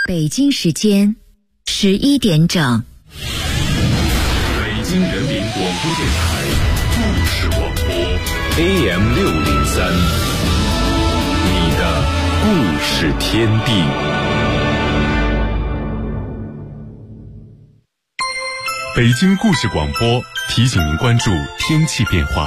北京时间11点整。 北京人民广播电台故事广播 AM603，你的故事天地。北京故事广播提醒您关注天气变化。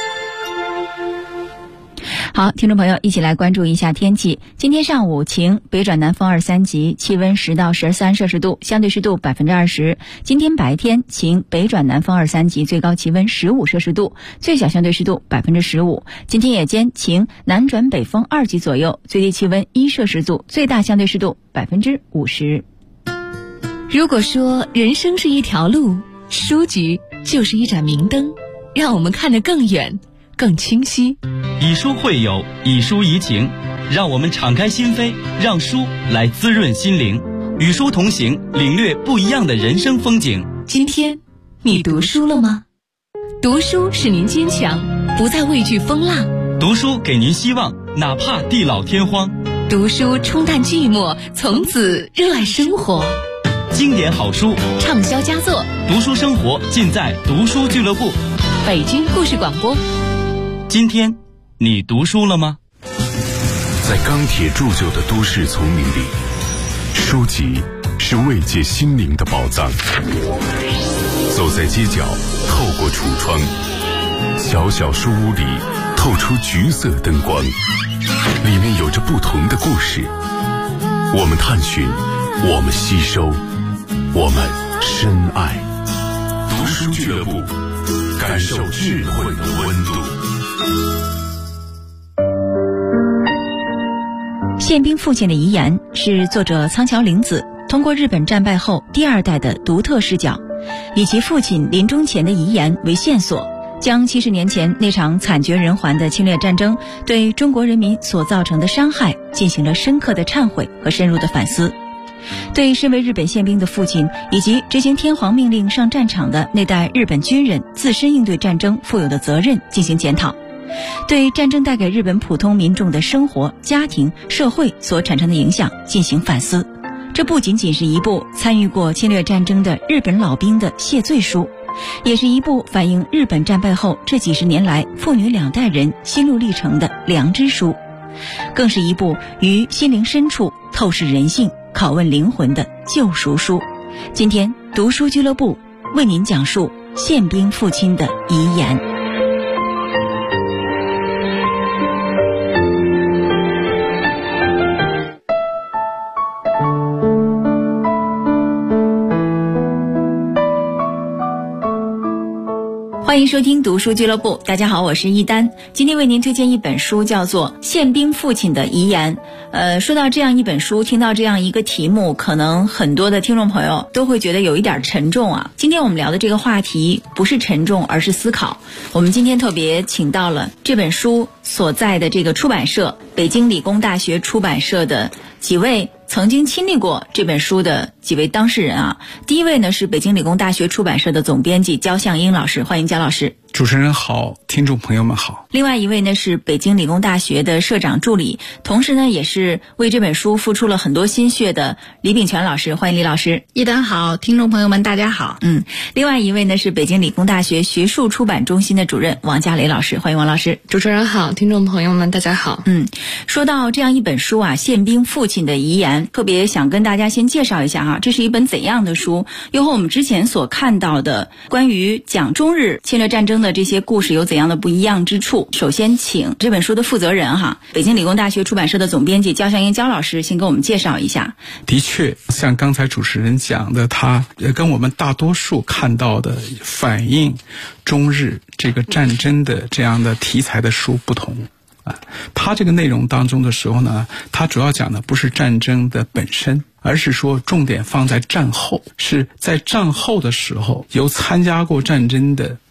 好，听众朋友，一起来关注一下天气。今天上午晴，北转南风2、3级，气温10到13摄氏度，相对湿度20%。今天白天晴，北转南风2、3级，最高气温15摄氏度，最小相对湿度15%。今天夜间晴，南转北风2级左右，最低气温1摄氏度，最大相对湿度50%。 如果说人生是一条路，书局就是一盏明灯，让我们看得更远更清晰。 以书会友，以书怡情，让我们敞开心扉，让书来滋润心灵，与书同行，领略不一样的人生风景。 今天你读书了吗？读书使您坚强，不再畏惧风浪； 读书给您希望，哪怕地老天荒； 读书冲淡寂寞，从此热爱生活。 经典好书， 畅销佳作， 读书生活尽在读书俱乐部。 北京故事广播。 今天你读书了吗？ 在钢铁铸就的都市丛林里，书籍是慰藉心灵的宝藏。走在街角，透过橱窗，小小书屋里透出橘色灯光，里面有着不同的故事。我们探寻，我们吸收，我们深爱。读书俱乐部，感受智慧的温度。 宪兵父亲的遗言是作者仓桥玲子通过日本战败后第2代的独特视角，以其父亲临终前的遗言为线索，将70年前那场惨绝人寰的侵略战争对中国人民所造成的伤害进行了深刻的忏悔和深入的反思，对身为日本宪兵的父亲以及执行天皇命令上战场的那代日本军人自身应对战争负有的责任进行检讨，对战争带给日本普通民众的生活、家庭、社会所产生的影响进行反思。这不仅仅是一部参与过侵略战争的日本老兵的谢罪书，也是一部反映日本战败后这几十年来父女2代人心路历程的良知书，更是一部于心灵深处透视人性、拷问灵魂的救赎书。今天读书俱乐部为您讲述宪兵父亲的遗言。欢迎收听读书俱乐部，大家好，我是一丹。今天为您推荐一本书，叫做《宪兵父亲的遗言》。说到这样一本书，听到这样一个题目，可能很多的听众朋友都会觉得有一点沉重啊。今天我们聊的这个话题不是沉重，而是思考。我们今天特别请到了这本书所在的这个出版社北京理工大学出版社的几位曾经亲历过这本书的几位当事人啊。第一位呢是北京理工大学出版社的总编辑焦向英老师，欢迎焦老师。 主持人好，听众朋友们好。 另外一位呢是北京理工大学的社长助理，同时呢也是为这本书付出了很多心血的李炳全老师，欢迎李老师。 一丹好，听众朋友们大家好。 另外一位呢是北京理工大学学术出版中心的主任王家雷老师，欢迎王老师。 主持人好，听众朋友们大家好。 说到这样一本书啊，宪兵父亲的遗言，特别想跟大家先介绍一下哈，这是一本怎样的书，又和我们之前所看到的关于讲中日侵略战争的这些故事有怎样的不一样之处。首先请这本书的负责人哈，北京理工大学出版社的总编辑焦向英焦老师先给我们介绍一下。 的确，像刚才主持人讲的，他跟我们大多数看到的反映中日这个战争的这样的题材的书不同。他这个内容当中的时候呢，他主要讲的不是战争的本身，而是说重点放在战后，是在战后的时候由参加过战争的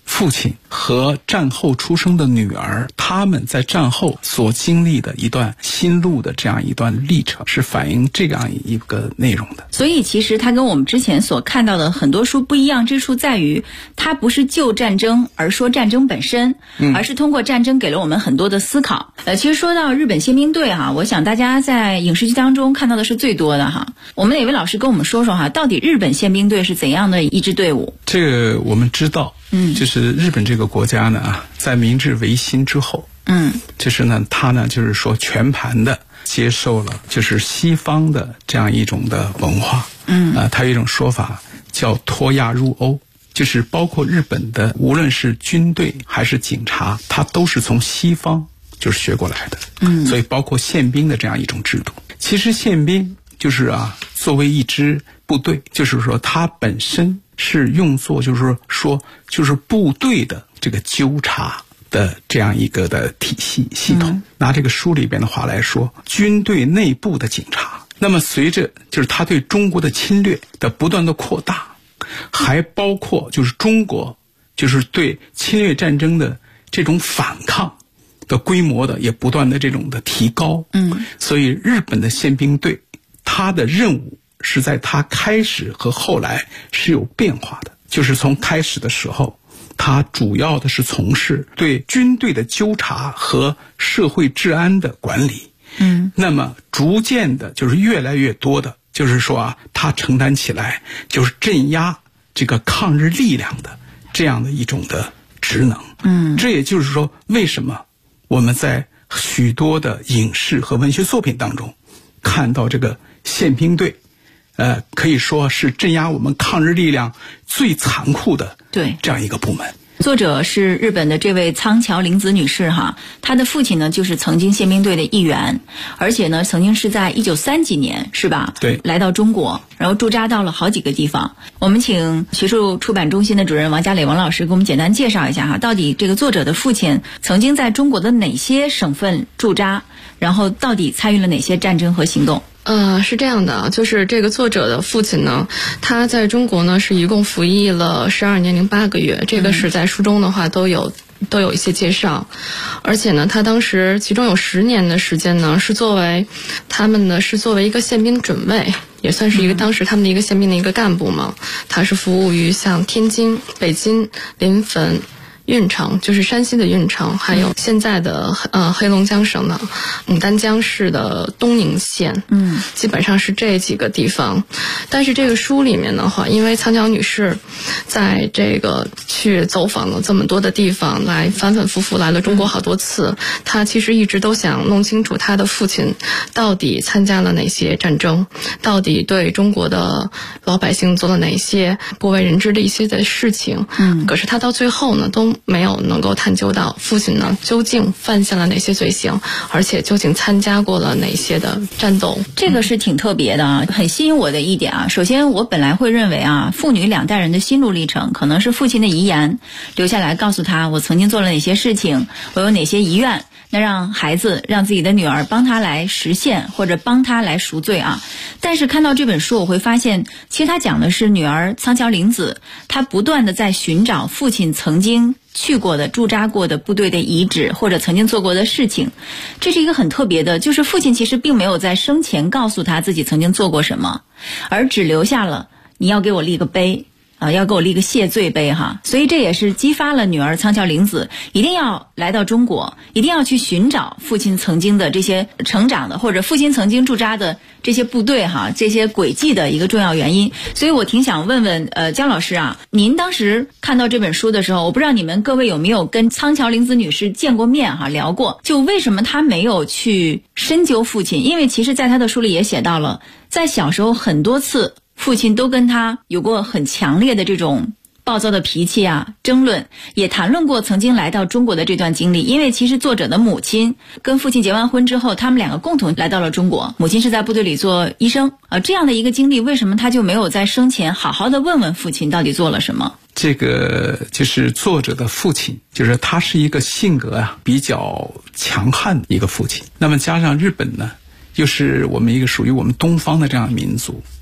父亲和战后出生的女儿，他们在战后所经历的一段心路的这样一段历程，是反映这样一个内容的。 所以其实它跟我们之前所看到的很多书不一样之处在于，它不是就战争而说战争本身，而是通过战争给了我们很多的思考。其实说到日本宪兵队我想大家在影视剧当中看到的是最多的我们哪位老师跟我们说说到底日本宪兵队是怎样的一支队伍？ 这个我们知道，就是日本这个国家呢在明治维新之后，就是呢它呢就是说全盘的接受了就是西方的这样一种的文化，它有一种说法叫脱亚入欧，就是包括日本的无论是军队还是警察，它都是从西方就是学过来的，所以包括宪兵的这样一种制度。其实宪兵就是作为一支部队，就是说它本身是用作就是部队的这个纠察的这样一个的体系统。拿这个书里边的话来说，军队内部的警察，那么随着就是他对中国的侵略的不断的扩大，还包括就是中国就是对侵略战争的这种反抗的规模的也不断的这种的提高，所以日本的宪兵队它的任务是在它开始和后来是有变化的。就是从开始的时候，它主要的是从事对军队的纠察和社会治安的管理，那么逐渐的就是越来越多的就是说它承担起来就是镇压这个抗日力量的这样的一种的职能。这也就是说为什么我们在许多的影视和文学作品当中看到这个宪兵队可以说是镇压我们抗日力量最残酷的这样一个部门。 作者是日本的这位仓桥玲子女士她的父亲呢就是曾经宪兵队的一员，而且呢曾经是在1930几年是吧？ 对， 来到中国，然后驻扎到了好几个地方。我们请学术出版中心的主任王家磊王老师给我们简单介绍一下到底这个作者的父亲曾经在中国的哪些省份驻扎，然后到底参与了哪些战争和行动。 是这样的，就是这个作者的父亲呢，他在中国呢是一共服役了12年零8个月，这个是在书中的话都有一些介绍。而且呢他当时其中有10年的时间呢是作为一个宪兵准尉，也算是一个当时他们的一个宪兵的一个干部嘛。他是服务于像天津、北京、临汾、运城，就是山西的运城，还有现在的黑龙江省的牡丹江市的东宁县，基本上是这几个地方。但是这个书里面的话，因为仓桥女士在这个去走访了这么多的地方，来反反复复来了中国好多次，她其实一直都想弄清楚她的父亲到底参加了哪些战争，到底对中国的老百姓做了哪些不为人知的一些的事情。可是她到最后呢都没有能够探究到父亲呢究竟犯下了哪些罪行，而且究竟参加过了哪些的战斗。 这个是挺特别的很吸引我的一点首先我本来会认为父女2代人的心路历程可能是父亲的遗言留下来，告诉他我曾经做了哪些事情，我有哪些遗愿，那让自己的女儿帮他来实现，或者帮他来赎罪但是看到这本书，我会发现其实他讲的是女儿仓桥玲子，她不断的在寻找父亲曾经去过的驻扎过的部队的遗址，或者曾经做过的事情。这是一个很特别的，就是父亲其实并没有在生前告诉他自己曾经做过什么，而只留下了你要给我立个碑要给我立个谢罪碑所以这也是激发了女儿仓桥玲子一定要来到中国，一定要去寻找父亲曾经的这些成长的，或者父亲曾经驻扎的这些部队这些轨迹的一个重要原因。所以我挺想问问姜老师您当时看到这本书的时候，我不知道你们各位有没有跟仓桥玲子女士见过面聊过，就为什么她没有去深究父亲？因为其实在她的书里也写到了，在小时候很多次父亲都跟他有过很强烈的这种暴躁的脾气争论，也谈论过曾经来到中国的这段经历。因为其实作者的母亲跟父亲结完婚之后，他们2个共同来到了中国，母亲是在部队里做医生这样的一个经历，为什么他就没有在生前好好的问问父亲到底做了什么？ 这个就是作者的父亲，就是他是一个性格比较强悍的一个父亲，那么加上日本呢又是我们一个属于我们东方的这样的民族，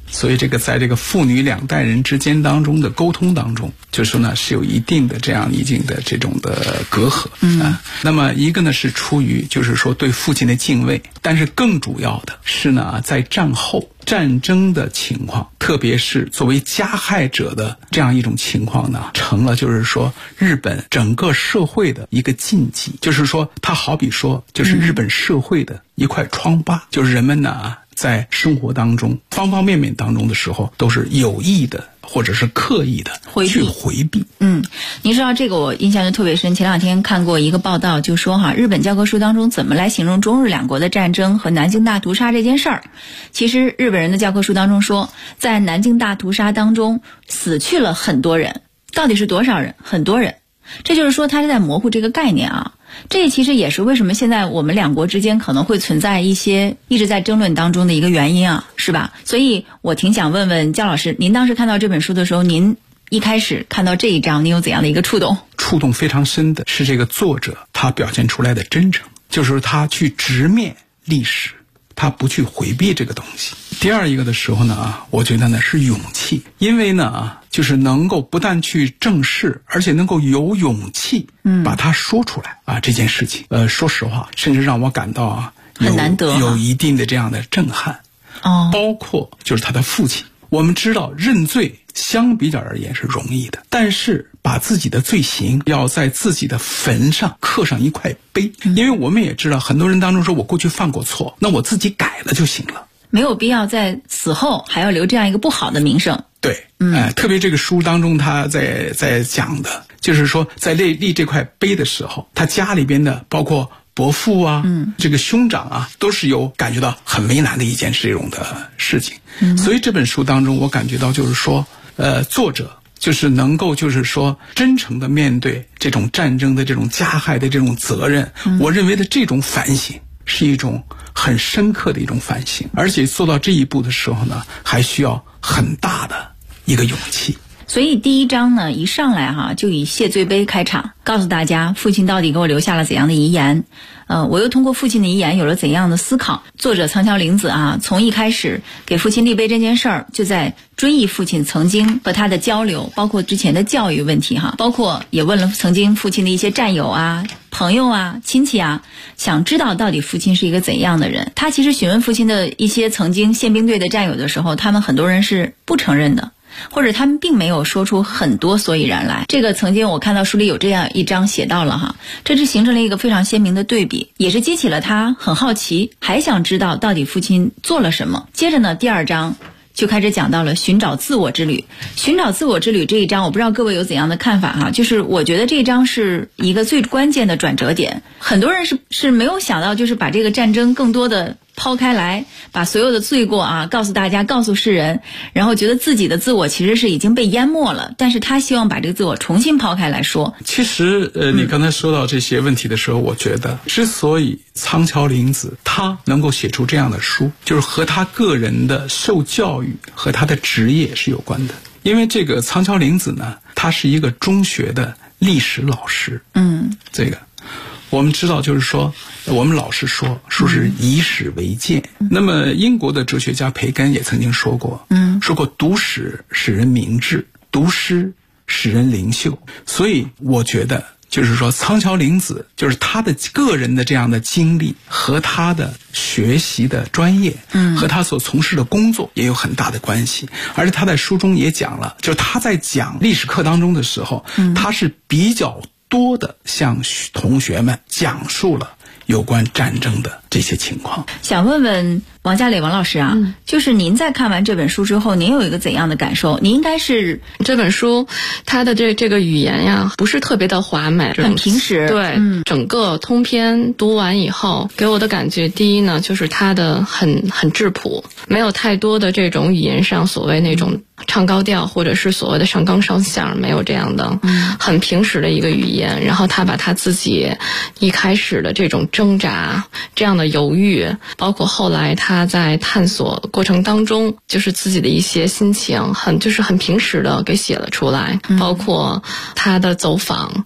所以这个在这个父女两代人之间当中的沟通当中，就是说呢是有一定的这样一定的这种的隔阂啊。那么一个呢是出于就是说对父亲的敬畏，但是更主要的是呢在战后战争的情况，特别是作为加害者的这样一种情况呢，成了就是说日本整个社会的一个禁忌，就是说它好比说就是日本社会的一块疮疤，就是人们呢在生活当中方方面面当中的时候都是有意的或者是刻意的去回避。 您说到这个我印象就特别深，前两天看过一个报道，就说日本教科书当中怎么来形容中日两国的战争和南京大屠杀这件事儿。其实日本人的教科书当中说，在南京大屠杀当中死去了很多人，到底是多少人？很多人。这就是说他是在模糊这个概念啊。这其实也是为什么现在我们两国之间可能会存在一些一直在争论当中的一个原因啊，是吧？所以我挺想问问焦老师，您当时看到这本书的时候，您一开始看到这一章，您有怎样的一个触动？ 触动非常深的是这个作者他表现出来的真诚，就是他去直面历史，他不去回避这个东西。第二一个的时候呢我觉得呢是勇气，因为呢就是能够不但去正视，而且能够有勇气把它说出来啊，这件事情说实话甚至让我感到很难得， 有一定的这样的震撼。包括就是他的父亲，我们知道认罪相比较而言是容易的，但是把自己的罪行要在自己的坟上刻上一块碑，因为我们也知道很多人当中说我过去犯过错，那我自己改了就行了， 没有必要在死后还要留这样一个不好的名声。 对，特别这个书当中他在讲的就是说在立这块碑的时候，他家里边的包括伯父啊这个兄长啊都是有感觉到很为难的一件这种的事情。所以这本书当中我感觉到就是说作者就是能够就是说真诚的面对这种战争的这种加害的这种责任，我认为的这种反省是一种很深刻的一种反省，而且做到这一步的时候呢还需要很大的一个勇气。 所以第一章呢一上来就以谢罪碑开场，告诉大家父亲到底给我留下了怎样的遗言，我又通过父亲的遗言有了怎样的思考。作者仓桥玲子从一开始给父亲立碑这件事儿，就在追忆父亲曾经和他的交流，包括之前的教育问题包括也问了曾经父亲的一些战友朋友亲戚想知道到底父亲是一个怎样的人。他其实询问父亲的一些曾经宪兵队的战友的时候，他们很多人是不承认的，或者他们并没有说出很多所以然来。这个曾经我看到书里有这样一章写到了这是形成了一个非常鲜明的对比，也是激起了他很好奇，还想知道到底父亲做了什么。接着呢第二章就开始讲到了寻找自我之旅。寻找自我之旅这一章，我不知道各位有怎样的看法就是我觉得这一章是一个最关键的转折点。很多人是没有想到，就是把这个战争更多的抛开来，把所有的罪过告诉大家，告诉世人，然后觉得自己的自我其实是已经被淹没了，但是他希望把这个自我重新抛开来说。 其实你刚才说到这些问题的时候，我觉得之所以仓桥玲子他能够写出这样的书，就是和他个人的受教育和他的职业是有关的。因为这个仓桥玲子呢，他是一个中学的历史老师。这个我们知道就是说我们老是说是以史为鉴。那么英国的哲学家培根也曾经说过读史使人明智，读诗使人灵秀。所以我觉得就是说仓桥玲子就是他的个人的这样的经历和他的学习的专业和他所从事的工作也有很大的关系。而且他在书中也讲了，就是他在讲历史课当中的时候他是比较多的向同学们讲述了有关战争的这些情况。 想问问王家磊王老师就是您在看完这本书之后，您有一个怎样的感受？您应该是这本书它的这个语言不是特别的华美， 很平实。 对，整个通篇读完以后给我的感觉，第一呢就是它的很质朴，没有太多的这种语言上所谓那种唱高调或者是所谓的上纲上线，没有这样的很平实的一个语言。然后他把他自己一开始的这种挣扎，这样的犹豫，包括后来他在探索过程当中就是自己的一些心情，很平实的给写了出来。包括他的走访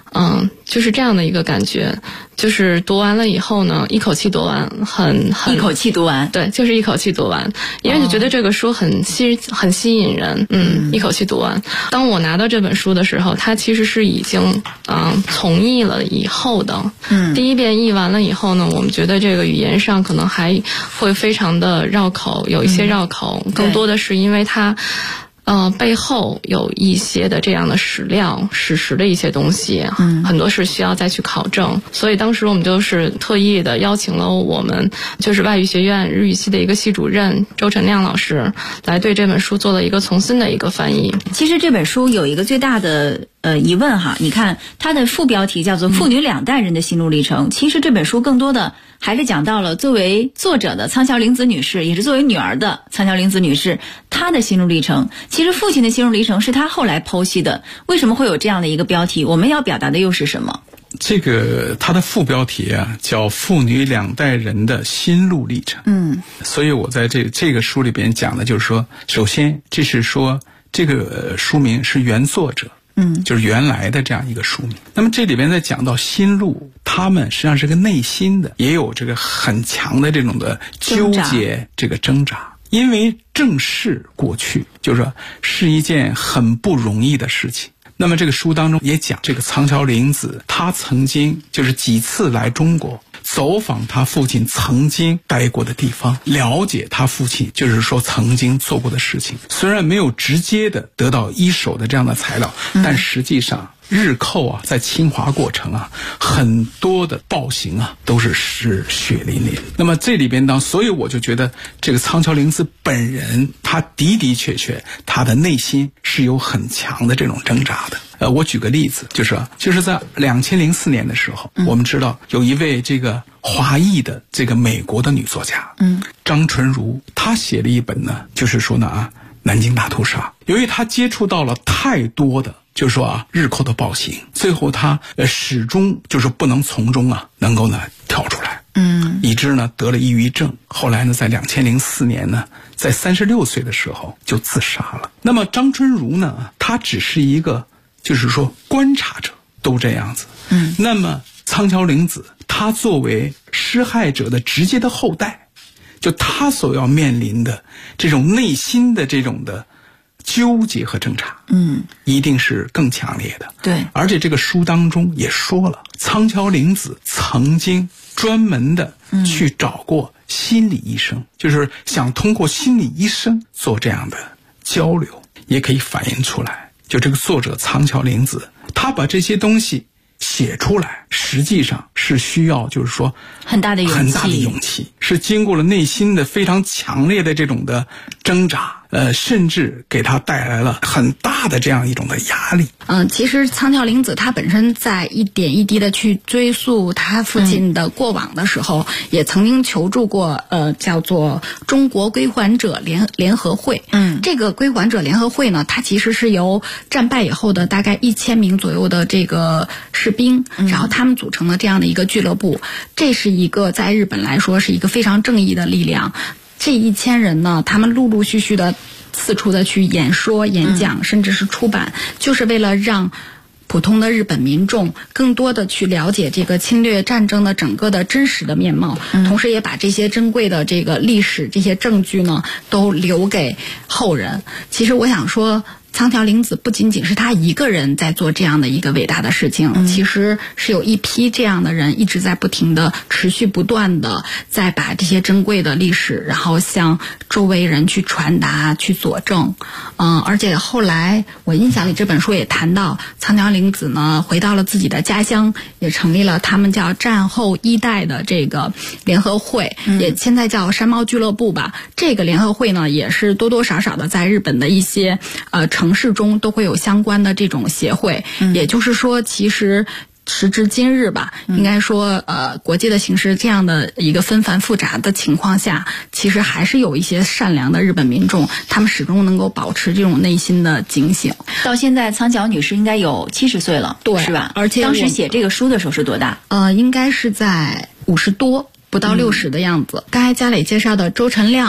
就是这样的一个感觉。就是读完了以后呢，一口气读完， 一口气读完， 对，就是一口气读完，因为就觉得这个书很吸引人，一口气读完。当我拿到这本书的时候，它其实是已经从译了以后的，第一遍译完了以后呢，我们觉得这个语言上可能还会非常的绕口，有一些绕口，更多的是因为它背后有一些的这样的史料、史实的一些东西，很多是需要再去考证。所以当时我们就是特意的邀请了我们就是外语学院日语系的一个系主任周晨亮老师，来对这本书做了一个重新的一个翻译。 其实这本书有一个最大的疑问哈，你看它的副标题叫做《父女两代人的心路历程》，其实这本书更多的还是讲到了作为作者的仓桥玲子女士，也是作为女儿的仓桥玲子女士，她的心路历程。其实父亲的心路历程是她后来剖析的，为什么会有这样的一个标题？我们要表达的又是什么？ 这个它的副标题啊叫父女两代人的心路历程。所以我在这个书里边讲的就是说，首先这是说这个书名是原作者，就是原来的这样一个书名。那么这里边在讲到心路，他们实际上是个内心的，也有这个很强的这种的纠结，这个挣扎。因为正视过去，就是说是一件很不容易的事情。那么这个书当中也讲，这个仓桥玲子她曾经就是几次来中国，走访他父亲曾经待过的地方，了解他父亲就是说曾经做过的事情。虽然没有直接的得到一手的这样的材料，但实际上日寇啊，在侵华过程啊，很多的暴行啊，都是血淋淋。那么这里边呢，所以我就觉得这个仓桥玲子本人，他的确，他的内心是有很强的这种挣扎的。我举个例子，就是在2004年的时候，我们知道有一位这个华裔的这个美国的女作家，张纯如，她写了一本呢，就是说呢南京大屠杀。由于她接触到了太多的就是说日寇的暴行，最后他始终就是不能从中能够呢跳出来，以致呢得了抑郁症。后来呢，在2004年呢，在36岁的时候就自杀了。那么张纯如呢，她只是一个就是说观察者，都这样子。那么仓桥玲子，她作为施害者的直接的后代，就她所要面临的这种内心的这种的纠结和挣扎，一定是更强烈的。 对， 而且这个书当中也说了，仓桥玲子曾经专门的去找过心理医生，就是想通过心理医生做这样的交流，也可以反映出来，就这个作者仓桥玲子，他把这些东西写出来，实际上是需要就是说很大的勇气， 是经过了内心的非常强烈的这种的挣扎，甚至给他带来了很大的这样一种的压力。 其实仓桥玲子她本身在一点一滴的去追溯她父亲的过往的时候，也曾经求助过叫做中国归还者联合会。这个归还者联合会呢，它其实是由战败以后的大概1000名左右的这个士兵，然后他们组成了这样的一个俱乐部。这是一个在日本来说是一个非常正义的力量。这1000人呢，他们陆陆续续的四处的去演说、演讲，甚至是出版，就是为了让普通的日本民众更多的去了解这个侵略战争的整个的真实的面貌，同时也把这些珍贵的这个历史、这些证据呢，都留给后人。其实我想说，仓桥玲子不仅仅是她一个人在做这样的一个伟大的事情，其实是有一批这样的人一直在不停的、持续不断的在把这些珍贵的历史，然后向周围人去传达、去佐证。而且后来我印象里这本书也谈到，仓桥玲子呢回到了自己的家乡，也成立了他们叫战后1代的这个联合会，也现在叫山猫俱乐部吧。这个联合会呢，也是多多少少的在日本的一些城市中都会有相关的这种协会。也就是说，其实时至今日吧，应该说国际的形势这样的一个纷繁复杂的情况下，其实还是有一些善良的日本民众，他们始终能够保持这种内心的警醒。 到现在仓桥女士应该有70岁了， 对， 是吧？ 而且当时写这个书的时候是多大？ 应该是在50多，不到60的样子。刚才佳磊介绍的周晨亮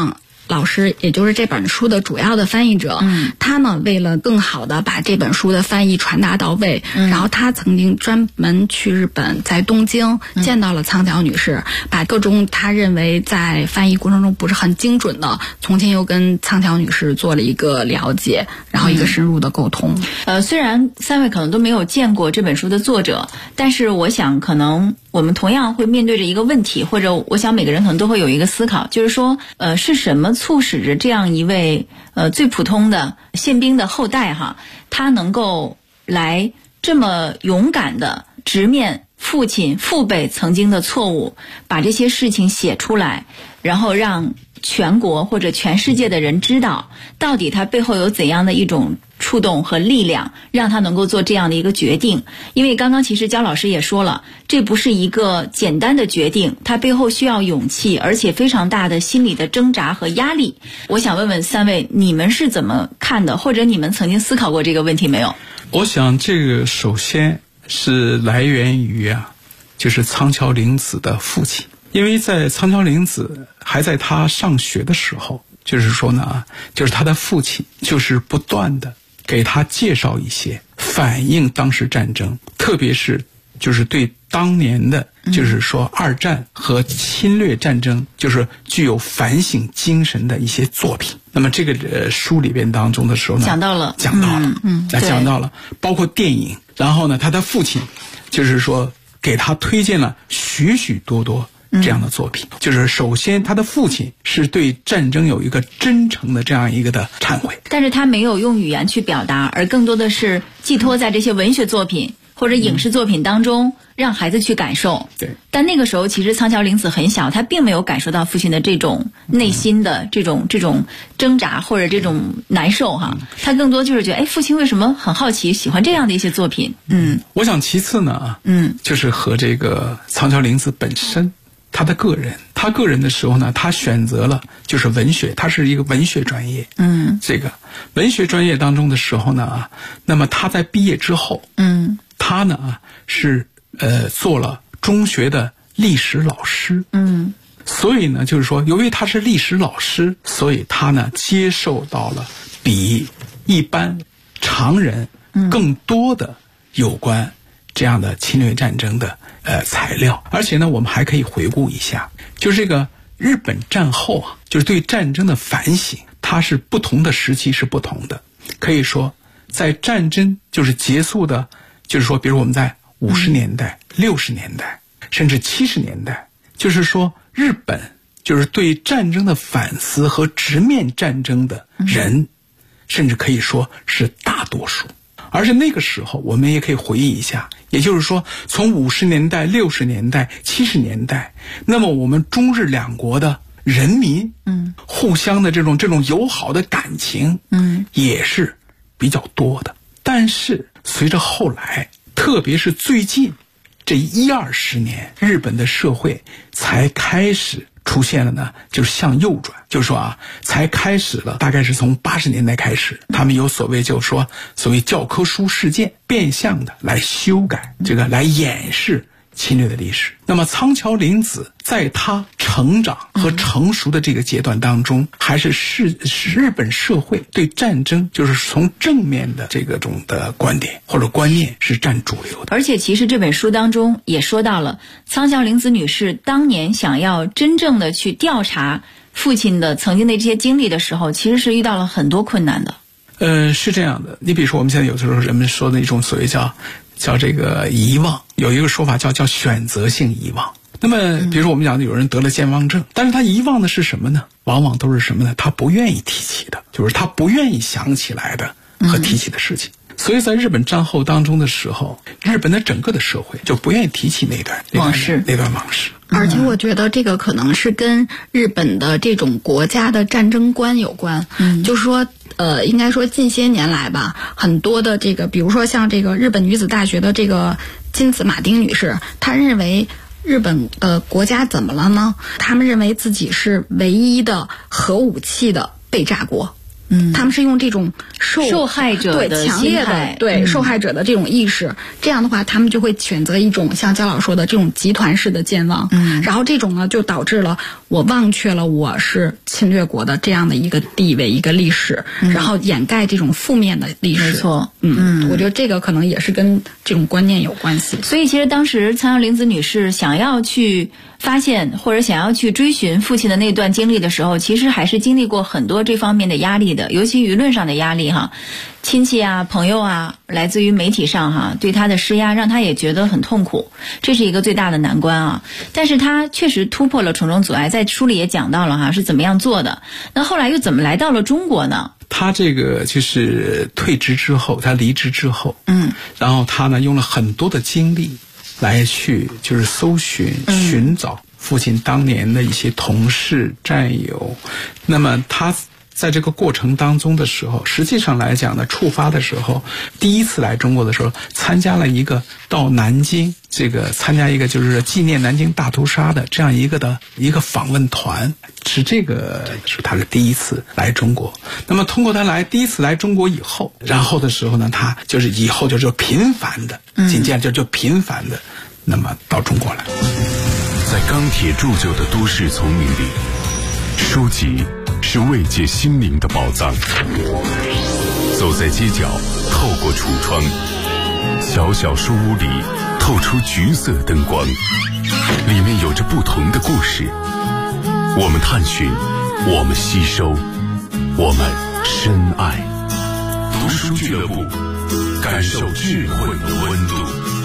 老师，也就是这本书的主要的翻译者，他呢为了更好的把这本书的翻译传达到位，然后他曾经专门去日本，在东京见到了仓桥女士，把各种他认为在翻译过程中不是很精准的，从前又跟仓桥女士做了一个了解，然后一个深入的沟通。 虽然三位可能都没有见过这本书的作者，但是我想可能我们同样会面对着一个问题，或者我想每个人可能都会有一个思考，就是说是什么促使着这样一位最普通的宪兵的后代他能够来这么勇敢的直面父辈曾经的错误，把这些事情写出来，然后让全国或者全世界的人知道到底他背后有怎样的一种触动和力量，让他能够做这样的一个决定。因为刚刚其实焦老师也说了，这不是一个简单的决定，它背后需要勇气，而且非常大的心理的挣扎和压力。我想问问三位，你们是怎么看的，或者你们曾经思考过这个问题没有？ 我想这个首先是来源于就是仓桥玲子的父亲。因为在仓桥玲子还在他上学的时候，就是说呢，就是他的父亲就是不断的给他介绍一些反映当时战争，特别是就是对当年的就是说二战和侵略战争就是具有反省精神的一些作品。那么这个书里边当中的时候呢，讲到了，包括电影。然后呢，他的父亲就是说给他推荐了许许多多这样的作品。就是首先他的父亲是对战争有一个真诚的这样一个的忏悔， 但是他没有用语言去表达，而更多的是寄托在这些文学作品或者影视作品当中，让孩子去感受。 对。 但那个时候其实仓桥玲子很小，她并没有感受到父亲的这种内心的这种挣扎或者这种难受她更多就是觉得父亲为什么很好奇喜欢这样的一些作品。 我想其次呢就是和这个仓桥玲子本身他个人的时候呢，他选择了就是文学，他是一个文学专业。这个文学专业当中的时候呢那么他在毕业之后他呢是做了中学的历史老师。所以呢就是说由于他是历史老师，所以他呢接受到了比一般常人更多的有关这样的侵略战争的材料。而且呢我们还可以回顾一下，就是这个日本战后就是对战争的反省，它是不同的时期是不同的。可以说在战争就是结束的，就是说比如我们在50年代、60年代甚至70年代，就是说日本就是对战争的反思和直面战争的人甚至可以说是大多数。而且那个时候我们也可以回忆一下，也就是说从50年代、60年代、70年代，那么我们中日两国的人民互相的这种友好的感情也是比较多的。但是随着后来，特别是最近这10-20年，日本的社会才开始出现了呢，就是向右转，就是说才开始了，大概是从80年代开始，他们有所谓就是说所谓教科书事件，变相的来修改这个来掩饰侵略的历史。那么仓桥玲子在她成长和成熟的这个阶段当中，还是日本社会对战争就是从正面的这个种的观点或者观念是占主流的。 而且其实这本书当中也说到了，仓桥玲子女士当年想要真正的去调查父亲的曾经的这些经历的时候，其实是遇到了很多困难的。 是这样的，你比如说我们现在有的时候人们说的一种所谓叫这个遗忘，有一个说法叫选择性遗忘。那么比如说我们讲的有人得了健忘症，但是他遗忘的是什么呢？往往都是什么呢？他不愿意提起的，就是他不愿意想起来的和提起的事情。所以在日本战后当中的时候，日本的整个的社会就不愿意提起那段往事。 而且我觉得这个可能是跟日本的这种国家的战争观有关。就是说应该说近些年来吧，很多的这个比如说像这个日本女子大学的这个金子马丁女士，她认为日本的国家怎么了呢？他们认为自己是唯一的核武器的被炸国。他们是用这种受害者的强烈的受害者的这种意识，这样的话他们就会选择一种像焦老说的这种集团式的健忘。然后这种呢就导致了我忘却了我是侵略国的这样的一个地位、一个历史，然后掩盖这种负面的历史。 没错， 我觉得这个可能也是跟这种观念有关系。 所以其实当时仓央玲子女士想要去发现或者想要去追寻父亲的那段经历的时候，其实还是经历过很多这方面的压力的，尤其舆论上的压力哈，亲戚啊、朋友啊，来自于媒体上哈对他的施压，让他也觉得很痛苦，这是一个最大的难关啊。但是他确实突破了重重阻碍，在书里也讲到了哈是怎么样做的。那后来又怎么来到了中国呢？ 他这个就是退职之后，他离职之后，然后他呢用了很多的精力来去就是搜寻、寻找父亲当年的一些同事、战友。那么他在这个过程当中的时候，实际上来讲呢，触发的时候，第一次来中国的时候，参加了一个到南京参加一个就是纪念南京大屠杀的这样一个访问团，是他是第一次来中国。那么通过他第一次来中国以后，然后的时候呢，他就是以后就频繁的，紧接着就频繁的，那么到中国来。 在钢铁铸就的都市丛林里，书籍是慰藉心灵的宝藏。走在街角，透过橱窗，小小书屋里透出橘色灯光，里面有着不同的故事。我们探寻，我们吸收，我们深爱。读书俱乐部，感受智慧的温度。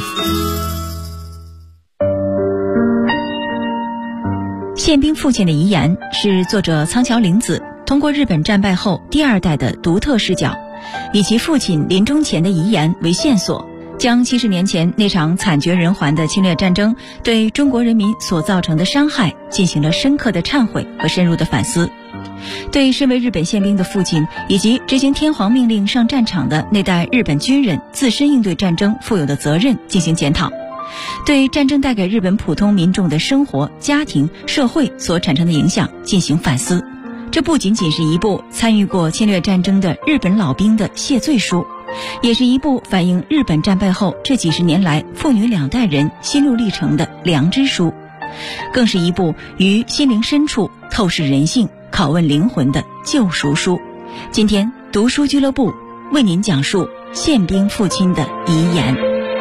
宪兵父亲的遗言是作者仓桥玲子通过日本战败后第二代的独特视角，以其父亲临终前的遗言为线索，将70年前那场惨绝人寰的侵略战争对中国人民所造成的伤害进行了深刻的忏悔和深入的反思，对身为日本宪兵的父亲以及执行天皇命令上战场的那代日本军人自身应对战争负有的责任进行检讨，对战争带给日本普通民众的生活、家庭、社会所产生的影响进行反思。这不仅仅是一部参与过侵略战争的日本老兵的谢罪书，也是一部反映日本战败后这几十年来父女两代人心路历程的良知书，更是一部于心灵深处透视人性、拷问灵魂的救赎书。今天读书俱乐部为您讲述宪兵父亲的遗言。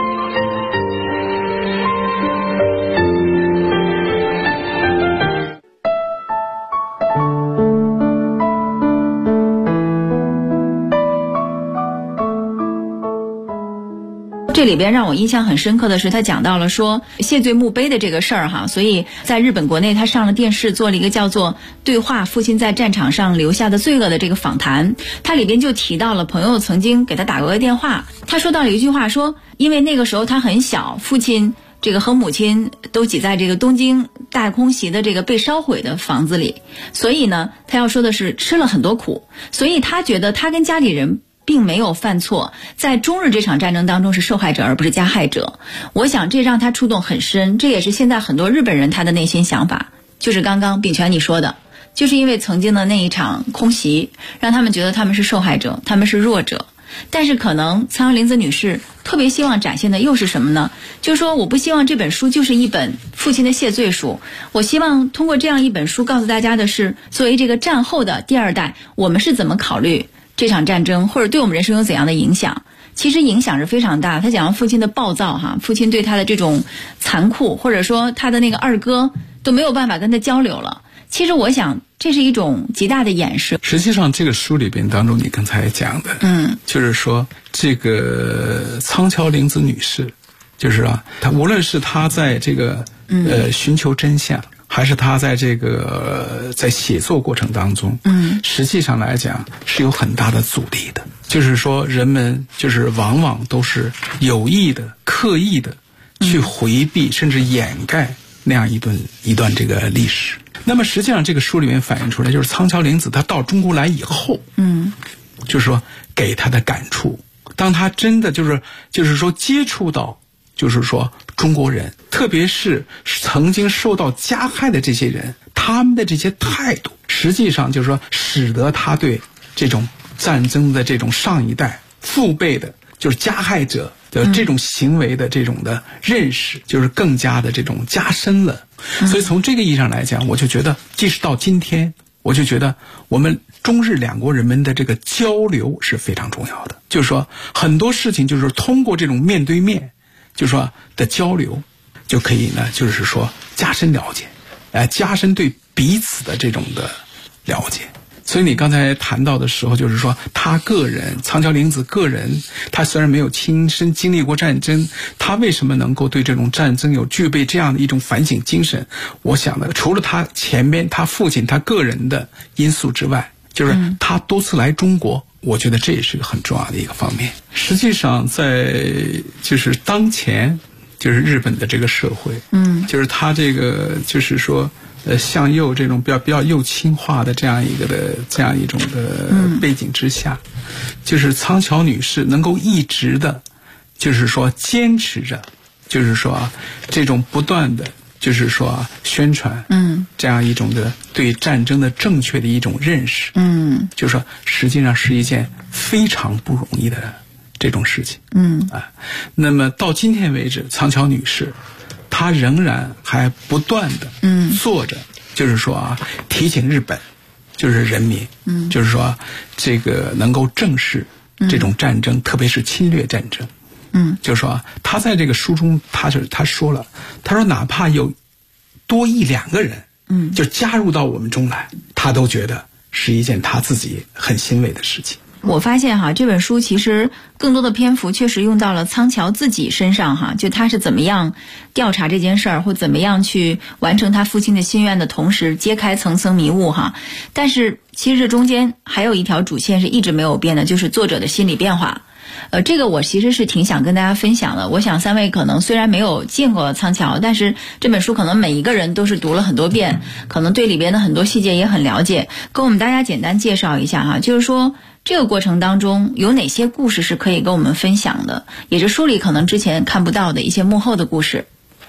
这里边让我印象很深刻的是，他讲到了说谢罪墓碑的这个事儿哈，所以在日本国内他上了电视，做了一个叫做对话父亲在战场上留下的罪恶的这个访谈。他里边就提到了朋友曾经给他打过个电话，他说到了一句话，说因为那个时候他很小，父亲这个和母亲都挤在这个东京大空袭的这个被烧毁的房子里，所以呢他要说的是吃了很多苦，所以他觉得他跟家里人并没有犯错，在中日这场战争当中是受害者而不是加害者。我想这让他触动很深，这也是现在很多日本人他的内心想法，就是刚刚秉权你说的，就是因为曾经的那一场空袭让他们觉得他们是受害者，他们是弱者。但是可能仓央玲子女士特别希望展现的又是什么呢？就是说我不希望这本书就是一本父亲的谢罪书，我希望通过这样一本书告诉大家的是，作为这个战后的第二代，我们是怎么考虑这场战争或者对我们人生有怎样的影响。其实影响是非常大，他讲到父亲的暴躁哈，父亲对他的这种残酷，或者说他的那个二哥都没有办法跟他交流了。其实我想这是一种极大的掩饰。 实际上这个书里边当中你刚才讲的就是说这个仓桥玲子女士，就是啊，她无论是她在这个寻求真相，还是她在这个在写作过程当中实际上来讲是有很大的阻力的。就是说人们就是往往都是有意的刻意的去回避甚至掩盖那样一段这个历史。那么实际上这个书里面反映出来，就是仓桥玲子她到中国来以后就是说给她的感触，当她真的就是说接触到就是说中国人，特别是曾经受到加害的这些人，他们的这些态度，实际上就是说使得他对这种战争的这种上一代父辈的就是加害者这种行为的这种的认识，就是更加的这种加深了。所以从这个意义上来讲，我就觉得，即使到今天，我就觉得我们中日两国人民的这个交流是非常重要的。就是说，很多事情就是通过这种面对面，就是说的交流，就可以呢，就是说加深了解，加深对彼此的这种的了解。所以你刚才谈到的时候，就是说他个人，仓桥玲子个人，他虽然没有亲身经历过战争，他为什么能够对这种战争有具备这样的一种反省精神？我想呢，除了他前面他父亲他个人的因素之外，就是他多次来中国，我觉得这也是个很重要的一个方面。实际上在就是当前就是日本的这个社会，就是他这个就是说向右这种比较右倾化的这样一种的背景之下，就是仓桥女士能够一直的，就是说坚持着，就是说这种不断的，就是说宣传，这样一种的对战争的正确的一种认识，就是说实际上是一件非常不容易的这种事情，那么到今天为止，仓桥女士他仍然还不断的做着，就是说提醒日本就是人民，就是说这个能够正视这种战争，特别是侵略战争，就是说他在这个书中他说了，他说哪怕有多1-2个人就加入到我们中来，他都觉得是一件他自己很欣慰的事情。 我发现这本书其实更多的篇幅确实用到了仓桥自己身上就他是怎么样调查这件事儿，或怎么样去完成他父亲的心愿的同时揭开层层迷雾但是其实这中间还有一条主线是一直没有变的，就是作者的心理变化。这个我其实是挺想跟大家分享的。我想3位可能虽然没有见过仓桥，但是这本书可能每一个人都是读了很多遍，可能对里边的很多细节也很了解。跟我们大家简单介绍一下就是说这个过程当中有哪些故事是可以跟我们分享的，也是书里可能之前看不到的一些幕后的故事。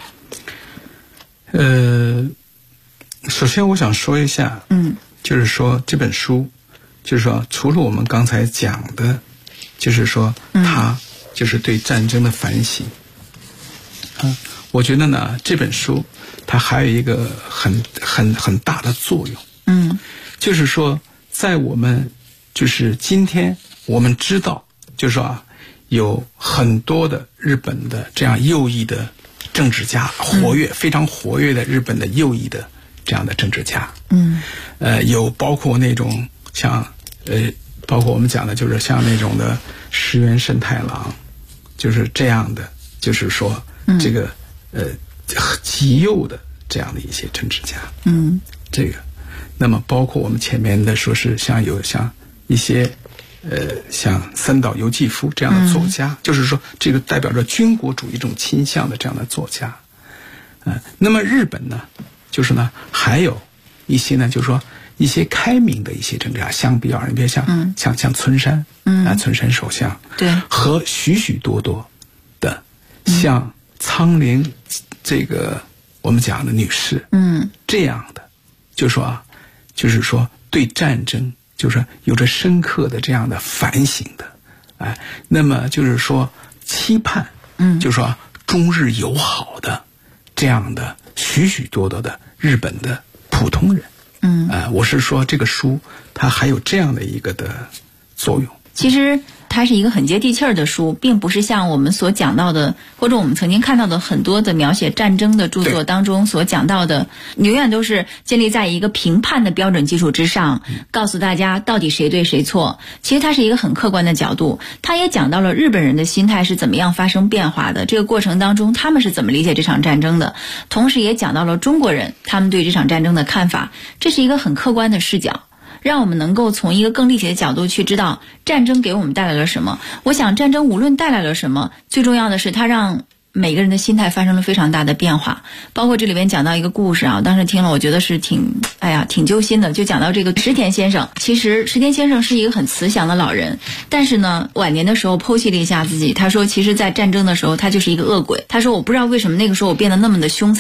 首先我想说一下，就是说这本书，就是说除了我们刚才讲的，就是说他就是对战争的反省，我觉得呢这本书它还有一个很大的作用，就是说在我们就是今天我们知道，就是说有很多的日本的这样右翼的政治家，非常活跃的日本的右翼的这样的政治家，有包括那种像包括我们讲的就是像那种的石原慎太郎，就是这样的，就是说这个极右的这样的一些政治家，这个那么包括我们前面的说是像一些像三岛由纪夫这样的作家，就是说这个代表着军国主义这种倾向的这样的作家，那么日本呢，就是呢还有一些呢，就是说一些开明的一些政治家，相比较而言，像村山，村山首相，对，和许许多多的像仓陵这个我们讲的女士，这样的，就是说对战争就是有着深刻的这样的反省的，那么就是说期盼，就是说中日友好的这样的许许多多的日本的普通人，我是说这个书它还有这样的一个的作用。 其实它是一个很接地气儿的书，并不是像我们所讲到的，或者我们曾经看到的很多的描写战争的著作当中所讲到的，永远都是建立在一个评判的标准基础之上，告诉大家到底谁对谁错。其实它是一个很客观的角度，它也讲到了日本人的心态是怎么样发生变化的，这个过程当中他们是怎么理解这场战争的，同时也讲到了中国人他们对这场战争的看法。这是一个很客观的视角，让我们能够从一个更立体的角度去知道战争给我们带来了什么。我想战争无论带来了什么，最重要的是它让每个人的心态发生了非常大的变化。包括这里边讲到一个故事当时听了我觉得是挺揪心的，就讲到这个石田先生。其实石田先生是一个很慈祥的老人，但是呢晚年的时候剖析了一下自己，他说其实在战争的时候他就是一个恶鬼。他说我不知道为什么那个时候我变得那么的凶残，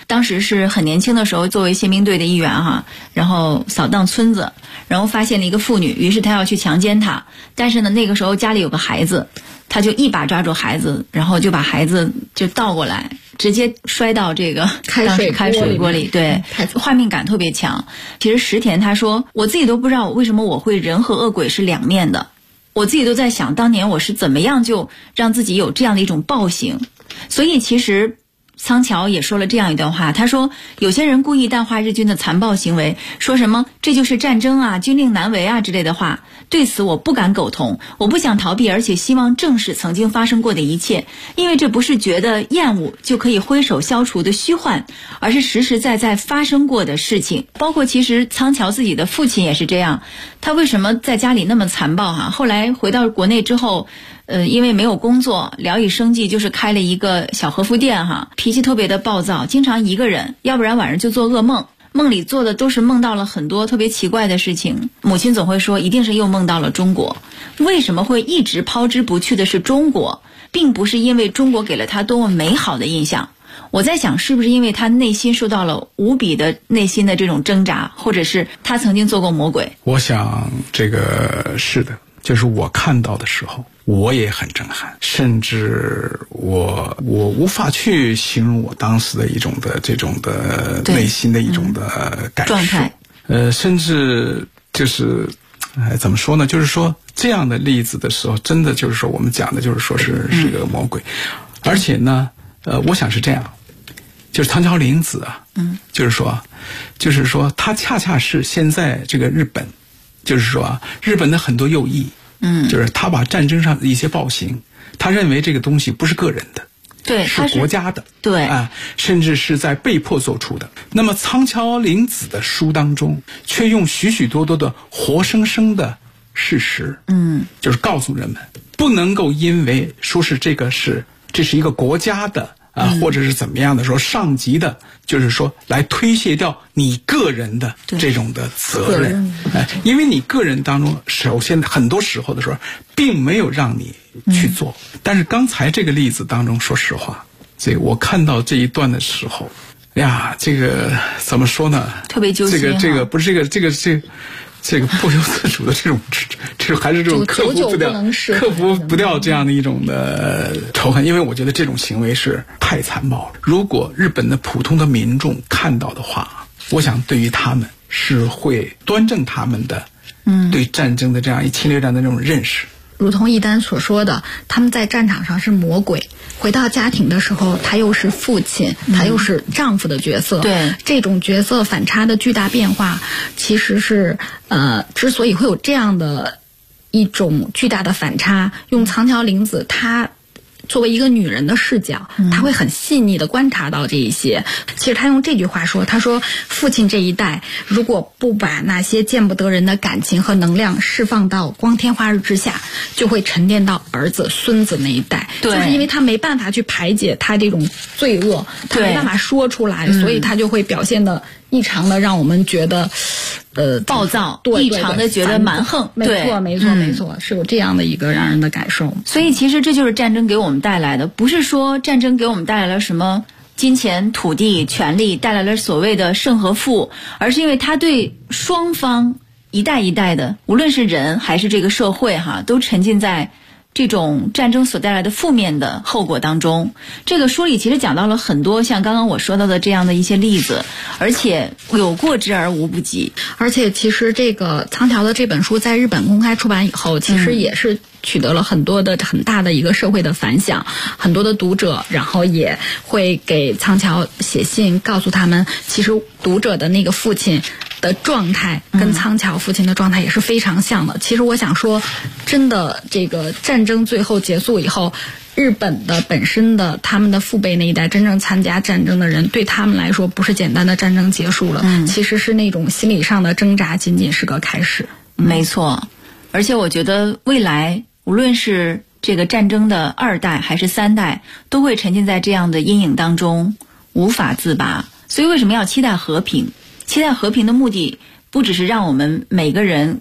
当时是很年轻的时候，作为宪兵队的一员哈，然后扫荡村子，然后发现了一个妇女，于是他要去强奸她，但是呢那个时候家里有个孩子，他就一把抓住孩子，然后就把孩子就倒过来，直接摔到这个开水锅里，对，画面感特别强。其实石田他说，我自己都不知道为什么我会人和恶鬼是两面的，我自己都在想当年我是怎么样就让自己有这样的一种暴行。所以其实仓桥也说了这样一段话，他说有些人故意淡化日军的残暴行为，说什么这就是战争啊，军令难为啊之类的话，对此我不敢苟同，我不想逃避，而且希望正视曾经发生过的一切，因为这不是觉得厌恶就可以挥手消除的虚幻，而是实实在在发生过的事情。包括其实仓桥自己的父亲也是这样，他为什么在家里那么残暴哈？后来回到国内之后因为没有工作，聊以生计，就是开了一个小和服店哈，脾气特别的暴躁，经常一个人，要不然晚上就做噩梦，梦里做的都是梦到了很多特别奇怪的事情。母亲总会说一定是又梦到了中国，为什么会一直抛之不去的是中国，并不是因为中国给了他多么美好的印象。我在想是不是因为他内心受到了无比的内心的这种挣扎，或者是他曾经做过魔鬼。 我想这个是的，就是我看到的时候我也很震撼，甚至我无法去形容我当时的一种的这种的内心的一种的感受，状态。甚至就是怎么说呢，就是说这样的例子的时候，真的就是说我们讲的就是说是个魔鬼。而且呢我想是这样，就是仓桥玲子啊，就是说他恰恰是现在这个日本，就是说日本的很多右翼，就是他把战争上的一些暴行，他认为这个东西不是个人的， 对， 是国家的， 对甚至是在被迫做出的。那么仓桥玲子的书当中，却用许许多多的活生生的事实，就是告诉人们，不能够因为说是这是一个国家的或者是怎么样的说上级的，就是说来推卸掉你个人的这种的责任，因为你个人当中首先很多时候的时候并没有让你去做。但是刚才这个例子当中，说实话，这我看到这一段的时候呀，这个怎么说呢， 特别揪心。 这个不是这个不由自主的这种还是这种克服不掉这样的一种的仇恨。因为我觉得这种行为是太残暴了，如果日本的普通的民众看到的话，我想对于他们是会端正他们的对战争的这样一侵略战的这种认识。 如同一丹所说的，他们在战场上是魔鬼，回到家庭的时候他又是父亲，他又是丈夫的角色， 对， 这种角色反差的巨大变化，其实是之所以会有这样的一种巨大的反差，用仓桥玲子她作为一个女人的视角，她会很细腻地观察到这一些。其实她用这句话说，她说父亲这一代如果不把那些见不得人的感情和能量释放到光天化日之下，就会沉淀到儿子孙子那一代。 对， 就是因为他没办法去排解他这种罪恶，他没办法说出来，所以他就会表现的异常的让我们觉得暴躁， 异常的觉得蛮横。 没错，是有这样的一个让人的感受。 所以其实这就是战争给我们带来的，不是说战争给我们带来了什么金钱、土地、权力，带来了所谓的胜和负，而是因为它对双方一代一代的，无论是人还是这个社会都沉浸在这种战争所带来的负面的后果当中。这个书里其实讲到了很多像刚刚我说到的这样的一些例子，而且有过之而无不及。 而且其实这个仓桥的这本书在日本公开出版以后，其实也是取得了很大的一个社会的反响，很多的读者然后也会给仓桥写信，告诉他们其实读者的那个父亲的状态跟仓桥父亲的状态也是非常像的。其实我想说，真的这个战争最后结束以后，日本的本身的他们的父辈那一代真正参加战争的人，对他们来说不是简单的战争结束了，其实是那种心理上的挣扎仅仅是个开始。 没错，而且我觉得未来无论是这个战争的2代还是3代，都会沉浸在这样的阴影当中无法自拔。所以为什么要期待和平？期待和平的目的不只是让我们每个人